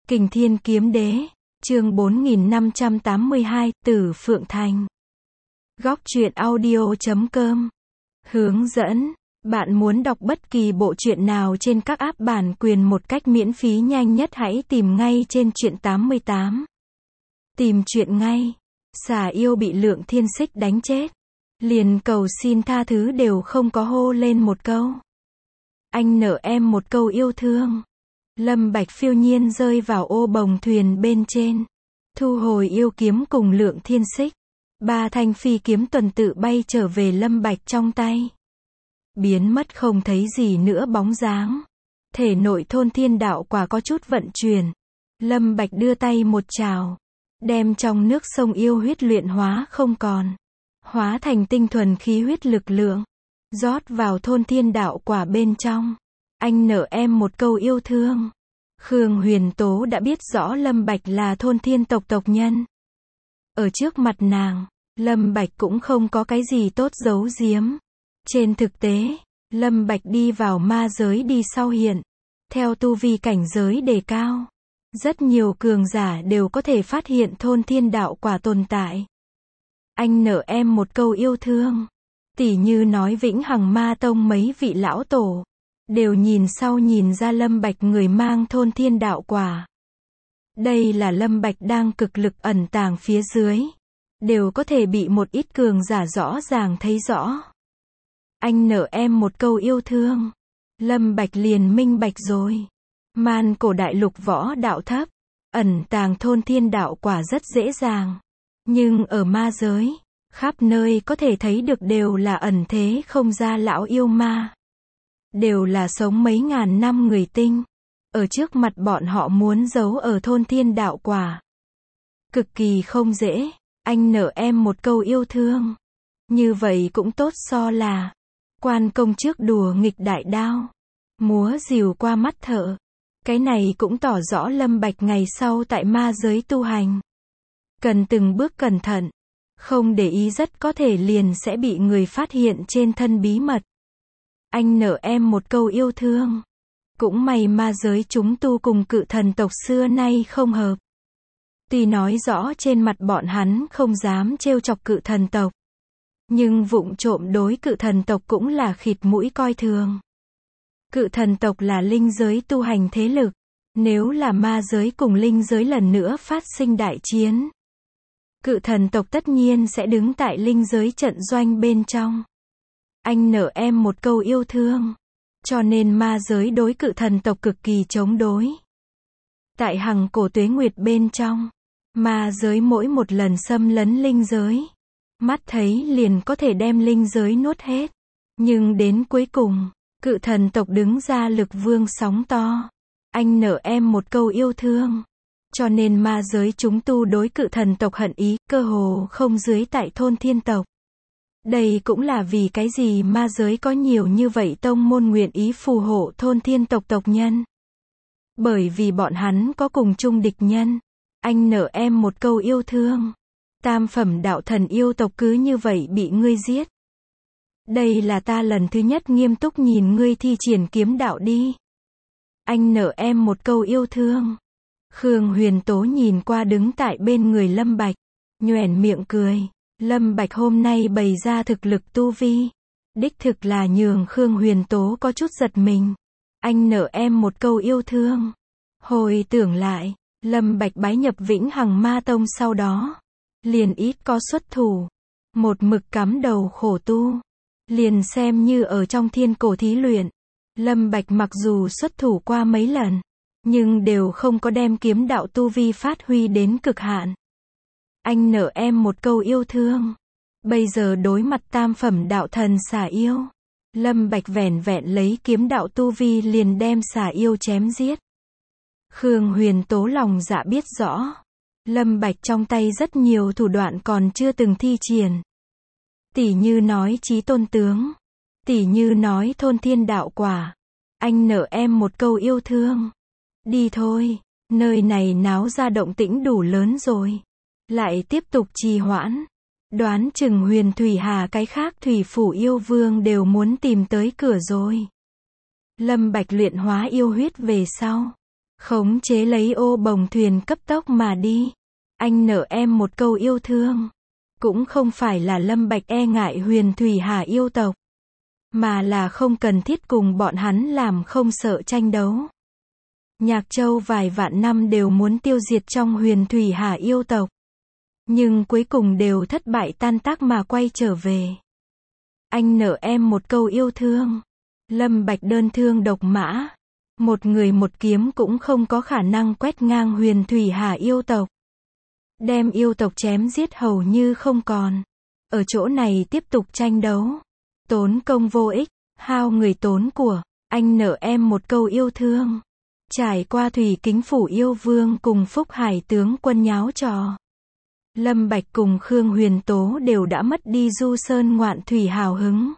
Kình Thiên Kiếm Đế, chương 4582, Tử Phượng Thành. Góc truyện audio.com. Hướng dẫn. Bạn muốn đọc bất kỳ bộ truyện nào trên các app bản quyền một cách miễn phí nhanh nhất hãy tìm ngay trên truyện 88. Tìm truyện ngay. Xà yêu bị Lượng Thiên Xích đánh chết. Liền cầu xin tha thứ đều không có hô lên một câu. Anh nợ em một câu yêu thương. Lâm Bạch phiêu nhiên rơi vào ô bồng thuyền bên trên. Thu hồi yêu kiếm cùng Lượng Thiên Xích. Ba thanh phi kiếm tuần tự bay trở về Lâm Bạch trong tay. Biến mất không thấy gì nữa bóng dáng. Thể nội thôn thiên đạo quả có chút vận chuyển. Lâm Bạch đưa tay một trào. Đem trong nước sông yêu huyết luyện hóa không còn. Hóa thành tinh thuần khí huyết lực lượng. Rót vào thôn thiên đạo quả bên trong. Anh nợ em một câu yêu thương. Khương Huyền Tố đã biết rõ Lâm Bạch là thôn thiên tộc tộc nhân. Ở trước mặt nàng, Lâm Bạch cũng không có cái gì tốt giấu giếm. Trên thực tế, Lâm Bạch đi vào ma giới đi sau hiện. Theo tu vi cảnh giới đề cao, rất nhiều cường giả đều có thể phát hiện thôn thiên đạo quả tồn tại. Anh nợ em một câu yêu thương. Tỉ như nói Vĩnh Hằng Ma Tông mấy vị lão tổ đều nhìn sau nhìn ra Lâm Bạch người mang thôn thiên đạo quả. Đây là Lâm Bạch đang cực lực ẩn tàng phía dưới. Đều có thể bị một ít cường giả rõ ràng thấy rõ. Anh nợ em một câu yêu thương. Lâm Bạch liền minh bạch rồi. Man cổ đại lục võ đạo thấp. Ẩn tàng thôn thiên đạo quả rất dễ dàng. Nhưng ở ma giới, khắp nơi có thể thấy được đều là ẩn thế không ra lão yêu ma. Đều là sống mấy ngàn năm người tinh. Ở trước mặt bọn họ muốn giấu ở thôn thiên đạo quả. Cực kỳ không dễ. Anh nợ em một câu yêu thương. Như vậy cũng tốt so là quan công trước đùa nghịch đại đao. Múa rìu qua mắt thợ. Cái này cũng tỏ rõ Lâm Bạch ngày sau tại ma giới tu hành. Cần từng bước cẩn thận. Không để ý rất có thể liền sẽ bị người phát hiện trên thân bí mật. Anh nợ em một câu yêu thương. Cũng may ma giới chúng tu cùng cự thần tộc xưa nay không hợp. Tuy nói rõ trên mặt bọn hắn không dám trêu chọc cự thần tộc. Nhưng vụng trộm đối cự thần tộc cũng là khịt mũi coi thường. Cự thần tộc là linh giới tu hành thế lực. Nếu là ma giới cùng linh giới lần nữa phát sinh đại chiến, cự thần tộc tất nhiên sẽ đứng tại linh giới trận doanh bên trong. Anh nợ em một câu yêu thương. Cho nên ma giới đối cự thần tộc cực kỳ chống đối. Tại hằng cổ tuế nguyệt bên trong, ma giới mỗi một lần xâm lấn linh giới, mắt thấy liền có thể đem linh giới nuốt hết. Nhưng đến cuối cùng, cự thần tộc đứng ra lực vương sóng to. Anh nợ em một câu yêu thương. Cho nên ma giới chúng tu đối cự thần tộc hận ý, cơ hồ không dưới tại thôn thiên tộc. Đây cũng là vì cái gì ma giới có nhiều như vậy tông môn nguyện ý phù hộ thôn thiên tộc tộc nhân. Bởi vì bọn hắn có cùng chung địch nhân. Anh nợ em một câu yêu thương. Tam phẩm đạo thần yêu tộc cứ như vậy bị ngươi giết. Đây là ta lần thứ nhất nghiêm túc nhìn ngươi thi triển kiếm đạo đi. Anh nợ em một câu yêu thương. Khương Huyền Tố nhìn qua đứng tại bên người Lâm Bạch. Nhoẻn miệng cười. Lâm Bạch hôm nay bày ra thực lực tu vi. Đích thực là nhường Khương Huyền Tố có chút giật mình. Anh nợ em một câu yêu thương. Hồi tưởng lại, Lâm Bạch bái nhập Vĩnh Hằng Ma Tông sau đó. Liền ít có xuất thủ. Một mực cắm đầu khổ tu. Liền xem như ở trong thiên cổ thí luyện. Lâm Bạch mặc dù xuất thủ qua mấy lần, nhưng đều không có đem kiếm đạo tu vi phát huy đến cực hạn. Anh nợ em một câu yêu thương. Bây giờ đối mặt tam phẩm đạo thần xà yêu, Lâm Bạch vẻn vẹn lấy kiếm đạo tu vi liền đem xà yêu chém giết. Khương Huyền Tố lòng dạ biết rõ. Lâm Bạch trong tay rất nhiều thủ đoạn còn chưa từng thi triển. Tỉ như nói chí tôn tướng. Tỉ như nói thôn thiên đạo quả. Anh nợ em một câu yêu thương. Đi thôi, nơi này náo ra động tĩnh đủ lớn rồi. Lại tiếp tục trì hoãn. Đoán chừng Huyền Thủy Hà cái khác thủy phủ yêu vương đều muốn tìm tới cửa rồi. Lâm Bạch luyện hóa yêu huyết về sau. Khống chế lấy ô bồng thuyền cấp tốc mà đi. Anh nợ em một câu yêu thương. Cũng không phải là Lâm Bạch e ngại Huyền Thủy Hà yêu tộc, mà là không cần thiết cùng bọn hắn làm không sợ tranh đấu. Nhạc Châu vài vạn năm đều muốn tiêu diệt trong Huyền Thủy Hà yêu tộc, nhưng cuối cùng đều thất bại tan tác mà quay trở về. Anh nợ em một câu yêu thương. Lâm Bạch đơn thương độc mã, một người một kiếm cũng không có khả năng quét ngang Huyền Thủy Hà yêu tộc, đem yêu tộc chém giết hầu như không còn. Ở chỗ này tiếp tục tranh đấu, tốn công vô ích, hao người tốn của. Anh nợ em một câu yêu thương. Trải qua Thủy Kính Phủ yêu vương cùng Phúc Hải tướng quân nháo trò, Lâm Bạch cùng Khương Huyền Tố đều đã mất đi du sơn ngoạn thủy hào hứng.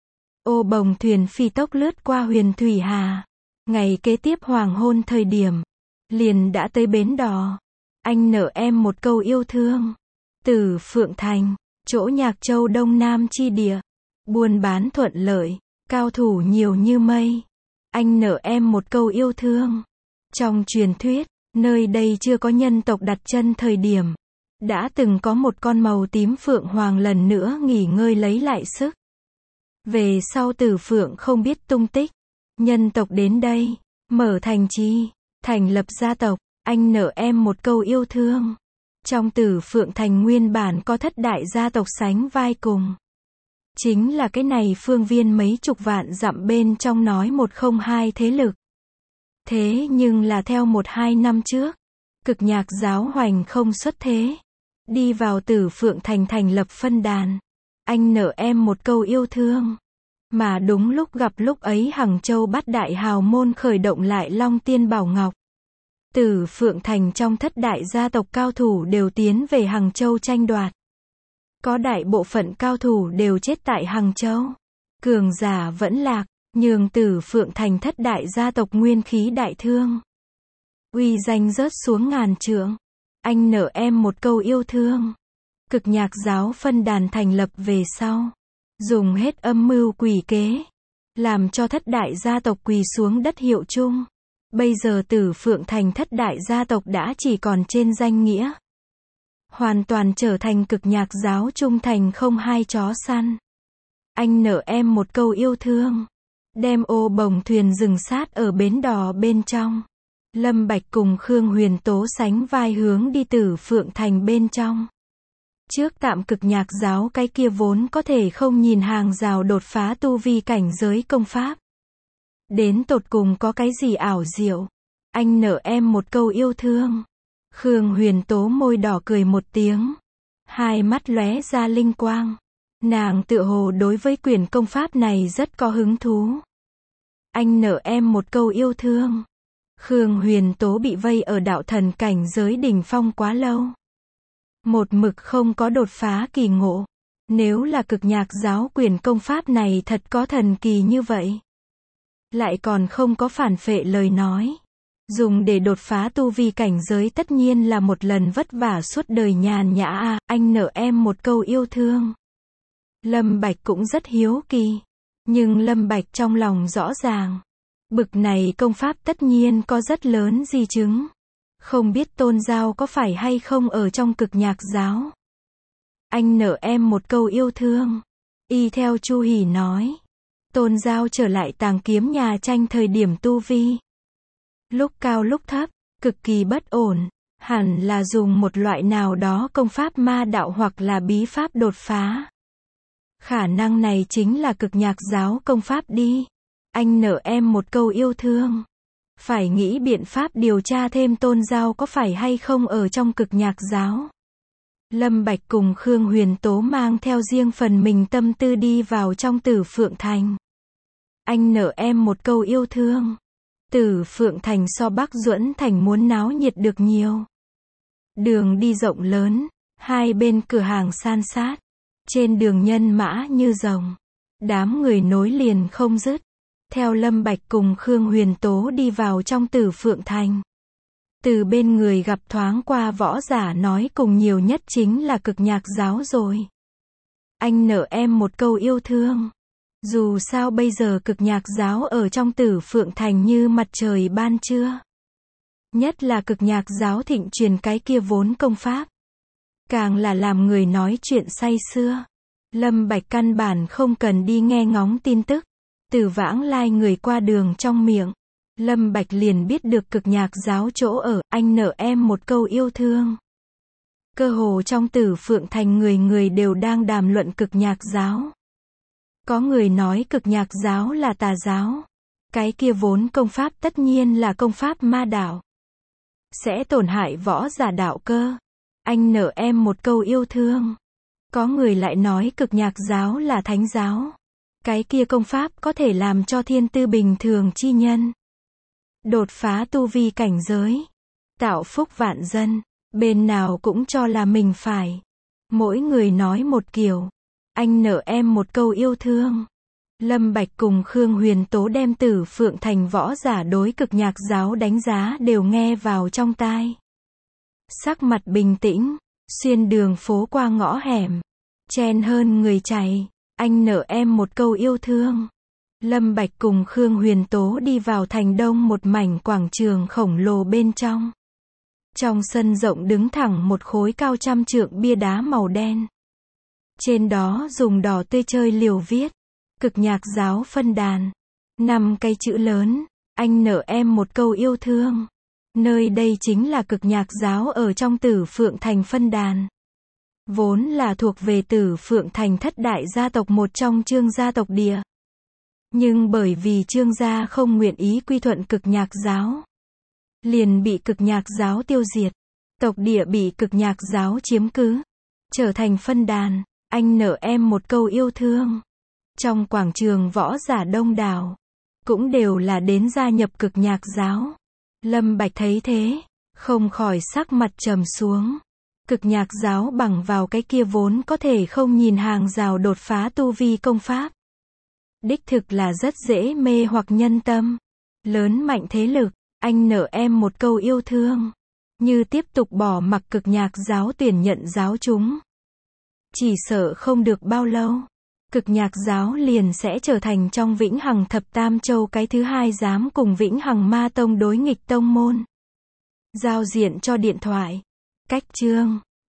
Ô bồng thuyền phi tốc lướt qua Huyền Thủy Hà. Ngày kế tiếp hoàng hôn thời điểm, liền đã tới bến đò. Anh nợ em một câu yêu thương. Từ Phượng Thành, chỗ Nhạc Châu Đông Nam chi địa, buôn bán thuận lợi, cao thủ nhiều như mây. Anh nợ em một câu yêu thương. Trong truyền thuyết, nơi đây chưa có nhân tộc đặt chân thời điểm, đã từng có một con màu tím phượng hoàng lần nữa nghỉ ngơi lấy lại sức. Về sau Tử Phượng không biết tung tích, nhân tộc đến đây, mở thành trì, thành lập gia tộc. Anh nợ em một câu yêu thương. Trong Tử Phượng Thành nguyên bản có thất đại gia tộc sánh vai cùng. Chính là cái này phương viên mấy chục vạn dặm bên trong nói một không hai thế lực. Thế nhưng là theo 1-2 năm trước, Cực Nhạc giáo hoành không xuất thế, đi vào Tử Phượng Thành thành lập phân đàn. Anh nợ em một câu yêu thương. Mà đúng lúc gặp lúc ấy Hằng Châu Bát Đại hào môn khởi động lại Long Tiên Bảo Ngọc. Tử Phượng Thành trong thất đại gia tộc cao thủ đều tiến về Hằng Châu tranh đoạt. Có đại bộ phận cao thủ đều chết tại Hằng Châu. Cường giả vẫn lạc, nhường Tử Phượng Thành thất đại gia tộc nguyên khí đại thương. Uy danh rớt xuống ngàn trượng. Anh nợ em một câu yêu thương. Cực Nhạc giáo phân đàn thành lập về sau, dùng hết âm mưu quỷ kế, làm cho thất đại gia tộc quỳ xuống đất hiệu chung. Bây giờ Tử Phượng Thành thất đại gia tộc đã chỉ còn trên danh nghĩa, hoàn toàn trở thành Cực Nhạc giáo trung thành không hai chó săn. Anh nợ em một câu yêu thương. Đem ô bồng thuyền dừng sát ở bến đò bên trong. Lâm Bạch cùng Khương Huyền Tố sánh vai hướng đi Tử Phượng Thành bên trong. Trước tạm Cực Nhạc giáo cái kia vốn có thể không nhìn hàng rào đột phá tu vi cảnh giới công pháp. Đến tột cùng có cái gì ảo diệu? Anh nợ em một câu yêu thương. Khương Huyền Tố môi đỏ cười một tiếng, hai mắt lóe ra linh quang. Nàng tựa hồ đối với quyển công pháp này rất có hứng thú. Anh nợ em một câu yêu thương. Khương Huyền Tố bị vây ở đạo thần cảnh giới đỉnh phong quá lâu, một mực không có đột phá kỳ ngộ. Nếu là Cực Nhạc giáo quyển công pháp này thật có thần kỳ như vậy, lại còn không có phản phệ lời nói, dùng để đột phá tu vi cảnh giới tất nhiên là một lần vất vả suốt đời nhàn nhã à. Anh nợ em một câu yêu thương. Lâm Bạch cũng rất hiếu kỳ, nhưng Lâm Bạch trong lòng rõ ràng, bực này công pháp tất nhiên có rất lớn di chứng. Không biết Tôn Giao có phải hay không ở trong Cực Nhạc giáo. Anh nợ em một câu yêu thương. Y theo Chu Hỉ nói, Tôn Giao trở lại Tàng Kiếm nhà tranh thời điểm tu vi lúc cao lúc thấp, cực kỳ bất ổn, hẳn là dùng một loại nào đó công pháp ma đạo hoặc là bí pháp đột phá. Khả năng này chính là Cực Nhạc giáo công pháp đi. Anh nợ em một câu yêu thương. Phải nghĩ biện pháp điều tra thêm Tôn Giao có phải hay không ở trong Cực Nhạc giáo. Lâm Bạch cùng Khương Huyền Tố mang theo riêng phần mình tâm tư đi vào trong Tử Phượng Thành. Anh nợ em một câu yêu thương. Tử Phượng Thành so Bắc Duẫn Thành muốn náo nhiệt được nhiều. Đường đi rộng lớn, hai bên cửa hàng san sát, trên đường nhân mã như rồng, đám người nối liền không dứt. Theo Lâm Bạch cùng Khương Huyền Tố đi vào trong Tử Phượng Thành, từ bên người gặp thoáng qua võ giả nói cùng nhiều nhất chính là Cực Nhạc giáo rồi. Anh nợ em một câu yêu thương. Dù sao bây giờ Cực Nhạc giáo ở trong Tử Phượng Thành như mặt trời ban trưa. Nhất là cực nhạc giáo thịnh truyền cái kia vốn công pháp. Càng là làm người nói chuyện say sưa. Lâm Bạch căn bản không cần đi nghe ngóng tin tức. Từ vãng lai người qua đường trong miệng. Lâm Bạch liền biết được cực nhạc giáo chỗ ở, anh nợ em một câu yêu thương. Cơ hồ trong Tử Phượng Thành người người đều đang đàm luận cực nhạc giáo. Có người nói cực nhạc giáo là tà giáo. Cái kia vốn công pháp tất nhiên là công pháp ma đạo. Sẽ tổn hại võ giả đạo cơ. Anh nợ em một câu yêu thương. Có người lại nói cực nhạc giáo là thánh giáo. Cái kia công pháp có thể làm cho thiên tư bình thường chi nhân đột phá tu vi cảnh giới, tạo phúc vạn dân. Bên nào cũng cho là mình phải. Mỗi người nói một kiểu. Anh nợ em một câu yêu thương. Lâm Bạch cùng Khương Huyền Tố đem Tử Phượng Thành võ giả đối cực nhạc giáo đánh giá đều nghe vào trong tai. Sắc mặt bình tĩnh, xuyên đường phố qua ngõ hẻm, chen hơn người chạy. Anh nợ em một câu yêu thương. Lâm Bạch cùng Khương Huyền Tố đi vào thành đông một mảnh quảng trường khổng lồ bên trong. Trong sân rộng đứng thẳng một khối cao trăm trượng bia đá màu đen. Trên đó dùng đỏ tươi chơi liều viết. Cực nhạc giáo phân đàn. 5 cái chữ lớn. Anh nợ em một câu yêu thương. Nơi đây chính là cực nhạc giáo ở trong Tử Phượng Thành phân đàn. Vốn là thuộc về Tử Phượng Thành thất đại gia tộc một trong Trương gia tộc địa. Nhưng bởi vì Trương gia không nguyện ý quy thuận cực nhạc giáo, liền bị cực nhạc giáo tiêu diệt. Tộc địa bị cực nhạc giáo chiếm cứ, trở thành phân đàn. Anh nợ em một câu yêu thương. Trong quảng trường võ giả đông đảo, cũng đều là đến gia nhập cực nhạc giáo. Lâm Bạch thấy thế, không khỏi sắc mặt trầm xuống. Cực nhạc giáo bằng vào cái kia vốn có thể không nhìn hàng rào đột phá tu vi công pháp. Đích thực là rất dễ mê hoặc nhân tâm. Lớn mạnh thế lực, anh nợ em một câu yêu thương. Như tiếp tục bỏ mặc cực nhạc giáo tuyển nhận giáo chúng, chỉ sợ không được bao lâu, cực nhạc giáo liền sẽ trở thành trong Vĩnh Hằng Thập Tam Châu cái thứ hai dám cùng Vĩnh Hằng Ma Tông đối nghịch tông môn. Giao diện cho điện thoại. Cách chương